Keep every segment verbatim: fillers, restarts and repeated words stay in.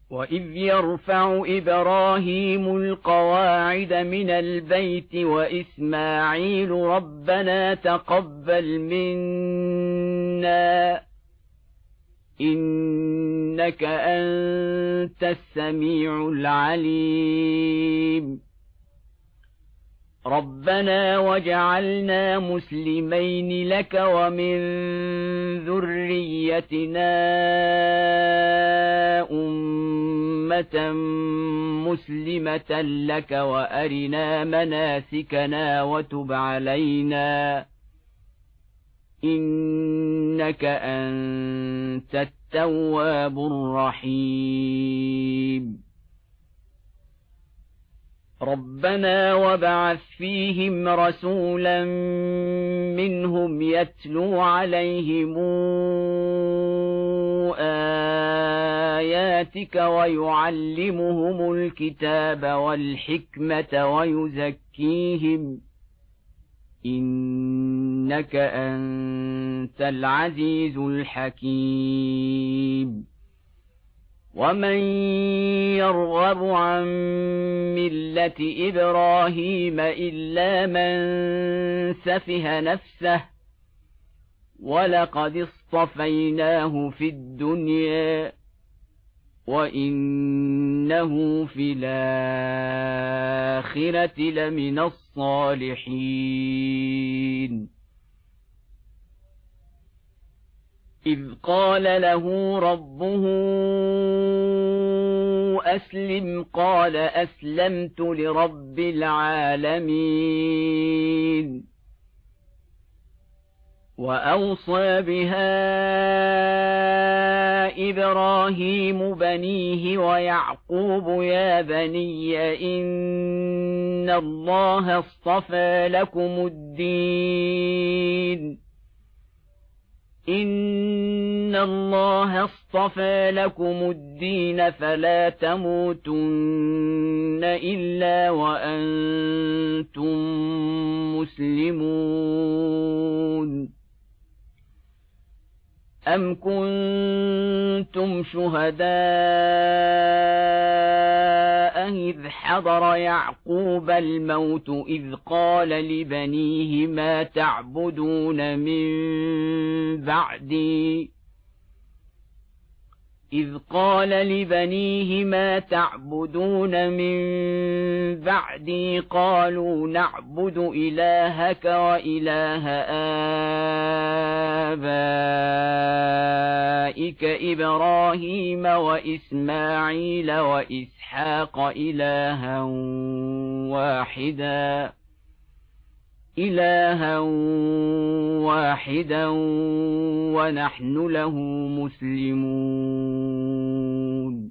وإذ يرفع إبراهيم القواعد من البيت وإسماعيل ربنا تقبل منا إنك أنت السميع العليم ربنا واجعلنا مسلمين لك ومن ذريتنا أمة مسلمة لك وأرنا مناسكنا وتب علينا إنك أنت التواب الرحيم ربنا وابعث فيهم رسولا منهم يتلو عليهم آياتك ويعلمهم الكتاب والحكمة ويزكيهم إنك أنت العزيز الحكيم ومن يرغب عن ملة إبراهيم إلا من سفه نفسه ولقد اصطفيناه في الدنيا وإنه في الآخرة لمن الصالحين إذ قال له ربه أسلم قال أسلمت لرب العالمين وأوصى بها إبراهيم بنيه ويعقوب يا بني إن الله اصطفى لكم الدين إن الله اصطفى لكم الدين فلا تموتن إلا وأنتم مسلمون أم كنتم شهداء إذ حضر يعقوب الموت إذ قال لبنيه ما تعبدون من بعدي إذ قال لبنيه ما تعبدون من بعدي قالوا نعبد إلهك وإله آبائك إبراهيم وإسماعيل وإسحاق إلها واحدا إلها واحدا ونحن له مسلمون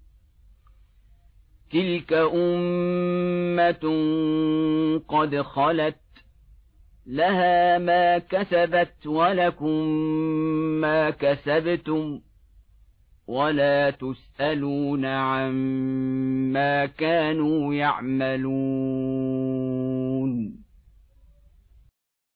تلك أمة قد خلت لها ما كسبت ولكم ما كسبتم ولا تسألون عما كانوا يعملون